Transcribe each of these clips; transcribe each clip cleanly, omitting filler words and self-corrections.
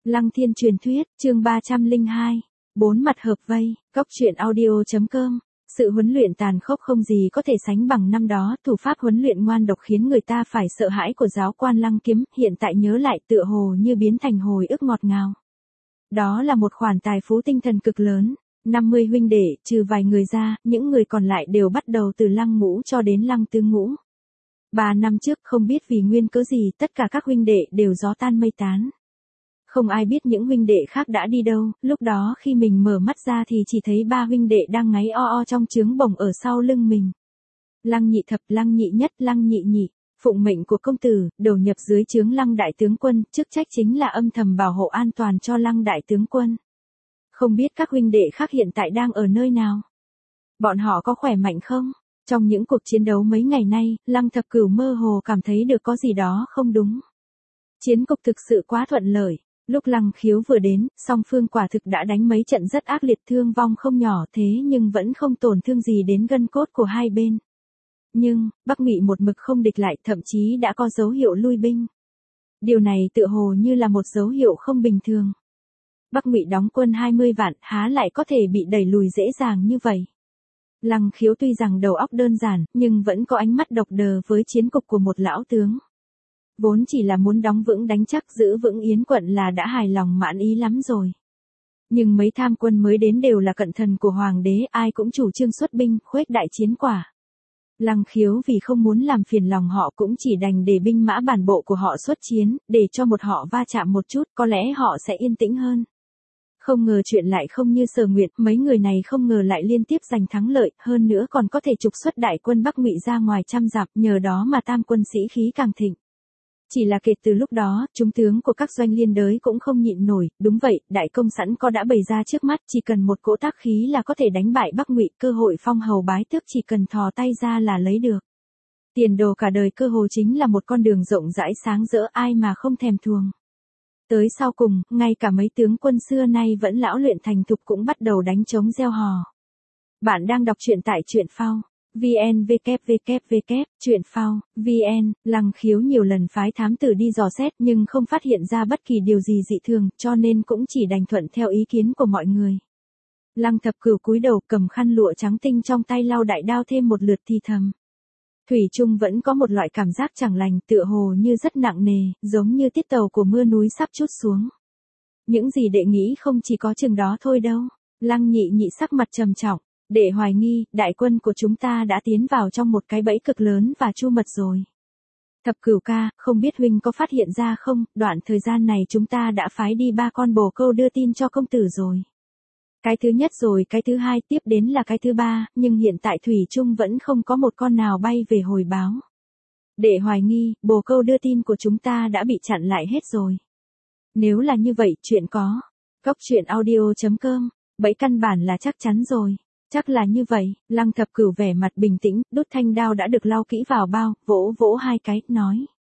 Lăng Thiên truyền thuyết, chương 302, bốn mặt hợp vây, Cóc truyện audio.com. Sự huấn luyện tàn khốc không gì có thể sánh bằng năm đó, thủ pháp huấn luyện ngoan độc khiến người ta phải sợ hãi của giáo quan Lăng Kiếm, hiện tại nhớ lại tựa hồ như biến thành hồi ức ngọt ngào. Đó là một khoản tài phú tinh thần cực lớn, 50 huynh đệ, trừ vài người ra, những người còn lại đều bắt đầu từ Lăng Ngũ cho đến Lăng Tứ Ngũ. 3 năm trước không biết vì nguyên cớ gì tất cả các huynh đệ đều gió tan mây tán. Không ai biết những huynh đệ khác đã đi đâu, lúc đó khi mình mở mắt ra thì chỉ thấy 3 huynh đệ đang ngáy o o trong trướng bồng ở sau lưng mình. Lăng Nhị Thập, Lăng Nhị Nhất, Lăng Nhị Nhị, phụng mệnh của công tử, đầu nhập dưới trướng Lăng đại tướng quân, chức trách chính là âm thầm bảo hộ an toàn cho Lăng đại tướng quân. Không biết các huynh đệ khác hiện tại đang ở nơi nào? Bọn họ có khỏe mạnh không? Trong những cuộc chiến đấu mấy ngày nay, Lăng Thập Cửu mơ hồ cảm thấy được có gì đó không đúng. Chiến cục thực sự quá thuận lợi. Lúc Lăng Khiếu vừa đến, song phương quả thực đã đánh mấy trận rất ác liệt, thương vong không nhỏ, thế nhưng vẫn không tổn thương gì đến gân cốt của hai bên. Nhưng, Bắc Ngụy một mực không địch lại, thậm chí đã có dấu hiệu lui binh. Điều này tựa hồ như là một dấu hiệu không bình thường. Bắc Ngụy đóng quân 20 vạn, há lại có thể bị đẩy lùi dễ dàng như vậy. Lăng Khiếu tuy rằng đầu óc đơn giản, nhưng vẫn có ánh mắt độc đờ với chiến cục của một lão tướng. Vốn chỉ là muốn đóng vững đánh chắc giữ vững Yến quận là đã hài lòng mãn ý lắm rồi. Nhưng mấy tham quân mới đến đều là cận thần của hoàng đế, ai cũng chủ trương xuất binh, khuếch đại chiến quả. Lăng Khiếu vì không muốn làm phiền lòng họ cũng chỉ đành để binh mã bản bộ của họ xuất chiến, để cho một họ va chạm một chút, có lẽ họ sẽ yên tĩnh hơn. Không ngờ chuyện lại không như Sở Nguyệt, mấy người này không ngờ lại liên tiếp giành thắng lợi, hơn nữa còn có thể trục xuất đại quân Bắc Ngụy ra ngoài trăm dặm, nhờ đó mà tam quân sĩ khí càng thịnh. Chỉ là kể từ lúc đó, chúng tướng của các doanh liên đới cũng không nhịn nổi, đúng vậy, đại công sẵn có đã bày ra trước mắt, chỉ cần một cỗ tác khí là có thể đánh bại Bắc Ngụy, cơ hội phong hầu bái tước chỉ cần thò tay ra là lấy được. Tiền đồ cả đời cơ hồ chính là một con đường rộng rãi sáng rỡ, ai mà không thèm thuồng. Tới sau cùng, ngay cả mấy tướng quân xưa nay vẫn lão luyện thành thục cũng bắt đầu đánh trống reo hò. Bạn đang đọc truyện tại truyện phao. VN www. Truyện phao, VN, Lăng Khiếu nhiều lần phái thám tử đi dò xét nhưng không phát hiện ra bất kỳ điều gì dị thường, cho nên cũng chỉ đành thuận theo ý kiến của mọi người. Lăng Thập Cửu cúi đầu cầm khăn lụa trắng tinh trong tay lau đại đao thêm một lượt thì thầm. Thủy chung vẫn có một loại cảm giác chẳng lành, tựa hồ như rất nặng nề, giống như tiết tàu của mưa núi sắp trút xuống. Những gì đệ nghĩ không chỉ có chừng đó thôi đâu. Lăng Nhị Nhị sắc mặt trầm trọng. Đệ hoài nghi, đại quân của chúng ta đã tiến vào trong một cái bẫy cực lớn và chu mật rồi. Thập Cửu ca, không biết huynh có phát hiện ra không, đoạn thời gian này chúng ta đã phái đi 3 con bồ câu đưa tin cho công tử rồi. Cái thứ nhất rồi cái thứ hai tiếp đến là cái thứ ba, nhưng hiện tại thủy chung vẫn không có một con nào bay về hồi báo. Đệ hoài nghi, bồ câu đưa tin của chúng ta đã bị chặn lại hết rồi. Nếu là như vậy, chuyện có. Cóc truyện audio.com, bẫy căn bản là chắc chắn rồi. Chắc là như vậy, Lăng Thập Cửu vẻ mặt bình tĩnh, đút thanh đao đã được lau kỹ vào bao, vỗ vỗ hai cái, nói.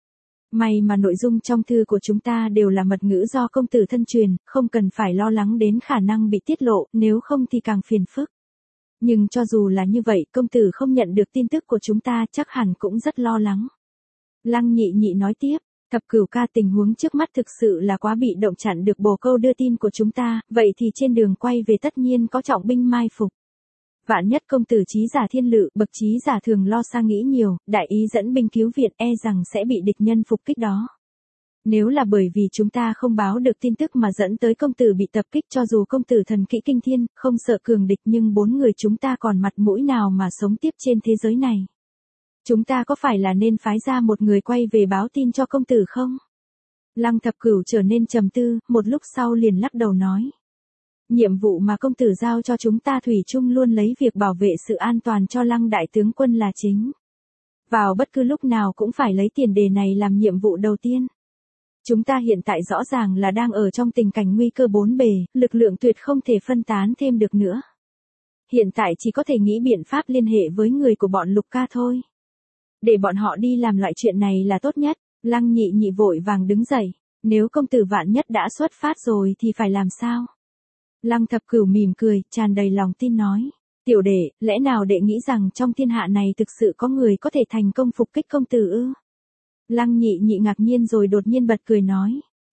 May mà nội dung trong thư của chúng ta đều là mật ngữ do công tử thân truyền, không cần phải lo lắng đến khả năng bị tiết lộ, nếu không thì càng phiền phức. Nhưng cho dù là như vậy, công tử không nhận được tin tức của chúng ta chắc hẳn cũng rất lo lắng. Lăng Nhị Nhị nói tiếp. Thập Cửu ca, tình huống trước mắt thực sự là quá bị động, chặn được bồ câu đưa tin của chúng ta, vậy thì trên đường quay về tất nhiên có trọng binh mai phục. Vạn nhất công tử trí giả thiên lự, bậc trí giả thường lo xa nghĩ nhiều, đại ý dẫn binh cứu viện e rằng sẽ bị địch nhân phục kích đó. Nếu là bởi vì chúng ta không báo được tin tức mà dẫn tới công tử bị tập kích, cho dù công tử thần kỹ kinh thiên, không sợ cường địch, nhưng 4 người chúng ta còn mặt mũi nào mà sống tiếp trên thế giới này. Chúng ta có phải là nên phái ra một người quay về báo tin cho công tử không? Lăng Thập Cửu trở nên trầm tư, một lúc sau liền lắc đầu nói. Nhiệm vụ mà công tử giao cho chúng ta thủy chung luôn lấy việc bảo vệ sự an toàn cho Lăng đại tướng quân là chính. Vào bất cứ lúc nào cũng phải lấy tiền đề này làm nhiệm vụ đầu tiên. Chúng ta hiện tại rõ ràng là đang ở trong tình cảnh nguy cơ bốn bề, lực lượng tuyệt không thể phân tán thêm được nữa. Hiện tại chỉ có thể nghĩ biện pháp liên hệ với người của bọn Lục ca thôi. Để bọn họ đi làm loại chuyện này là tốt nhất. Lăng Nhị Nhị vội vàng đứng dậy. Nếu công tử vạn nhất đã xuất phát rồi thì phải làm sao? Lăng Thập Cửu mỉm cười, tràn đầy lòng tin nói. Tiểu đệ, lẽ nào đệ nghĩ rằng trong thiên hạ này thực sự có người có thể thành công phục kích công tử ư? Lăng Nhị Nhị ngạc nhiên rồi đột nhiên bật cười nói.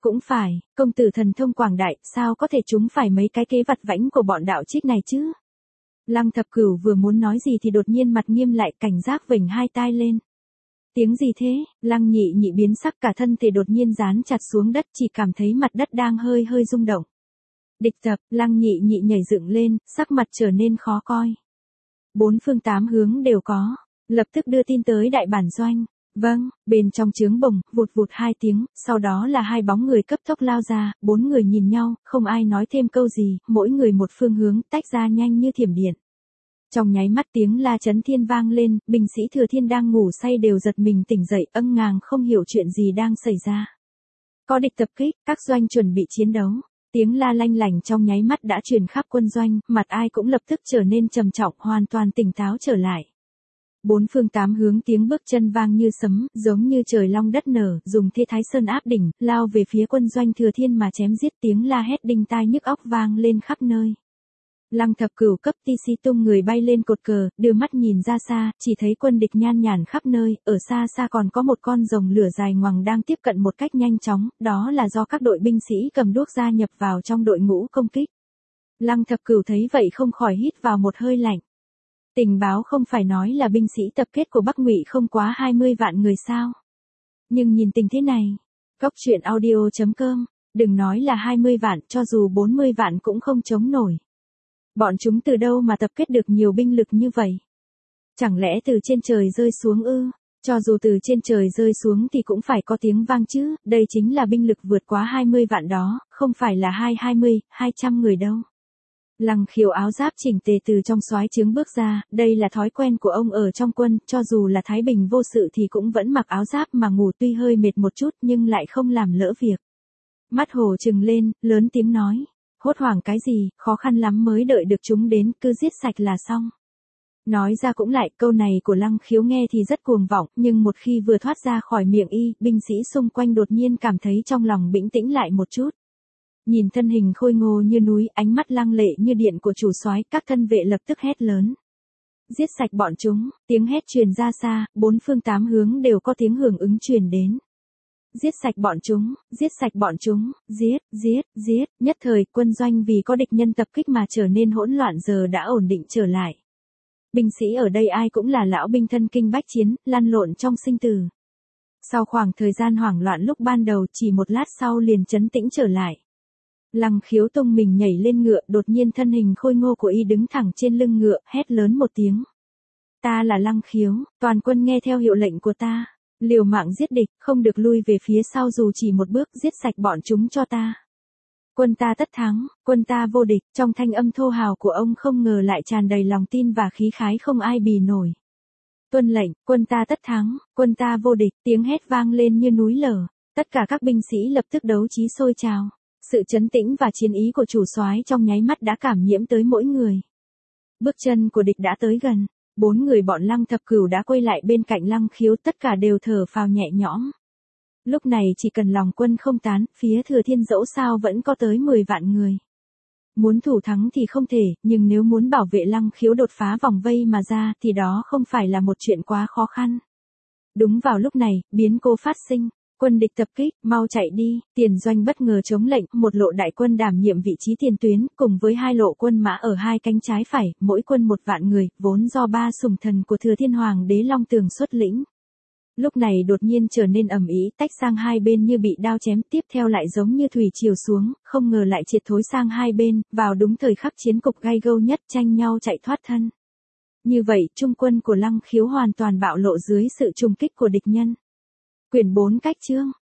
Cũng phải, công tử thần thông quảng đại, sao có thể trúng phải mấy cái kế vặt vãnh của bọn đạo trích này chứ? Lăng Thập Cửu vừa muốn nói gì thì đột nhiên mặt nghiêm lại, cảnh giác vểnh hai tai lên. Tiếng gì thế? Lăng Nhị Nhị biến sắc, cả thân thể đột nhiên dán chặt xuống đất, chỉ cảm thấy mặt đất đang hơi hơi rung động. Địch tập, Lăng Nhị Nhị nhảy dựng lên, sắc mặt trở nên khó coi. 4 phương 8 hướng đều có, lập tức đưa tin tới đại bản doanh. Vâng, bên trong trướng bồng, vụt vụt 2 tiếng, sau đó là 2 bóng người cấp tốc lao ra, 4 người nhìn nhau, không ai nói thêm câu gì, mỗi người một phương hướng, tách ra nhanh như thiểm điện. Trong nháy mắt tiếng la chấn thiên vang lên, binh sĩ Thừa Thiên đang ngủ say đều giật mình tỉnh dậy, âng ngàng không hiểu chuyện gì đang xảy ra. Có địch tập kích, các doanh chuẩn bị chiến đấu. Tiếng la lanh lảnh trong nháy mắt đã truyền khắp quân doanh, mặt ai cũng lập tức trở nên trầm trọng, hoàn toàn tỉnh táo trở lại. 4 phương 8 hướng tiếng bước chân vang như sấm, giống như trời long đất nở, dùng thế Thái Sơn áp đỉnh, lao về phía quân doanh Thừa Thiên mà chém giết, tiếng la hét đinh tai nhức óc vang lên khắp nơi. Lăng Thập Cửu cấp TC tung người bay lên cột cờ, đưa mắt nhìn ra xa, chỉ thấy quân địch nhan nhản khắp nơi, ở xa xa còn có một con rồng lửa dài ngoằng đang tiếp cận một cách nhanh chóng, đó là do các đội binh sĩ cầm đuốc gia nhập vào trong đội ngũ công kích. Lăng Thập Cửu thấy vậy không khỏi hít vào một hơi lạnh. Tình báo không phải nói là binh sĩ tập kết của Bắc Ngụy không quá 20 vạn người sao? Nhưng nhìn tình thế này, Góc Truyện Audio.com, đừng nói là 20 vạn, cho dù 40 vạn cũng không chống nổi. Bọn chúng từ đâu mà tập kết được nhiều binh lực như vậy? Chẳng lẽ từ trên trời rơi xuống ư? Cho dù từ trên trời rơi xuống thì cũng phải có tiếng vang chứ, đây chính là binh lực vượt quá 20 vạn đó, không phải là 200 người đâu. Lăng Khiếu áo giáp chỉnh tề từ trong soái trướng bước ra, đây là thói quen của ông ở trong quân, cho dù là thái bình vô sự thì cũng vẫn mặc áo giáp mà ngủ, tuy hơi mệt một chút nhưng lại không làm lỡ việc. Mắt hổ trừng lên, lớn tiếng nói. Hốt hoảng cái gì, khó khăn lắm mới đợi được chúng đến, cứ giết sạch là xong. Nói ra cũng lại, câu này của Lăng Khiếu nghe thì rất cuồng vọng, nhưng một khi vừa thoát ra khỏi miệng y, binh sĩ xung quanh đột nhiên cảm thấy trong lòng bĩnh tĩnh lại một chút. Nhìn thân hình khôi ngô như núi, ánh mắt lăng lệ như điện của chủ soái, các thân vệ lập tức hét lớn. Giết sạch bọn chúng, tiếng hét truyền ra xa, 4 phương 8 hướng đều có tiếng hưởng ứng truyền đến. Giết sạch bọn chúng, giết sạch bọn chúng, giết, nhất thời quân doanh vì có địch nhân tập kích mà trở nên hỗn loạn giờ đã ổn định trở lại. Binh sĩ ở đây ai cũng là lão binh thân kinh bách chiến, lăn lộn trong sinh tử. Sau khoảng thời gian hoảng loạn lúc ban đầu chỉ một lát sau liền trấn tĩnh trở lại. Lăng Khiếu tung mình nhảy lên ngựa, đột nhiên thân hình khôi ngô của y đứng thẳng trên lưng ngựa, hét lớn một tiếng. Ta là Lăng Khiếu, toàn quân nghe theo hiệu lệnh của ta. Liều mạng giết địch, không được lui về phía sau dù chỉ một bước, giết sạch bọn chúng cho ta. Quân ta tất thắng, quân ta vô địch, trong thanh âm thô hào của ông không ngờ lại tràn đầy lòng tin và khí khái không ai bì nổi. Tuân lệnh, quân ta tất thắng, quân ta vô địch, tiếng hét vang lên như núi lở, tất cả các binh sĩ lập tức đấu trí sôi trào. Sự trấn tĩnh và chiến ý của chủ soái trong nháy mắt đã cảm nhiễm tới mỗi người. Bước chân của địch đã tới gần. 4 người bọn Lăng Thập Cửu đã quay lại bên cạnh Lăng Khiếu, tất cả đều thở phào nhẹ nhõm. Lúc này chỉ cần lòng quân không tán, phía Thừa Thiên dẫu sao vẫn có tới 10 vạn người. Muốn thủ thắng thì không thể, nhưng nếu muốn bảo vệ Lăng Khiếu đột phá vòng vây mà ra thì đó không phải là một chuyện quá khó khăn. Đúng vào lúc này, biến cố phát sinh. Quân địch tập kích, mau chạy đi, tiền doanh bất ngờ chống lệnh, một lộ đại quân đảm nhiệm vị trí tiền tuyến, cùng với 2 lộ quân mã ở hai cánh trái phải, mỗi quân 1 vạn người, vốn do 3 sủng thần của Thừa Thiên Hoàng đế Long Tường xuất lĩnh. Lúc này đột nhiên trở nên ầm ĩ, tách sang hai bên như bị đao chém, tiếp theo lại giống như thủy triều xuống, không ngờ lại triệt thối sang hai bên, vào đúng thời khắc chiến cục gay gâu nhất, tranh nhau chạy thoát thân. Như vậy, trung quân của Lăng Khiếu hoàn toàn bạo lộ dưới sự trùng kích của địch nhân. Quyển 4 cách chương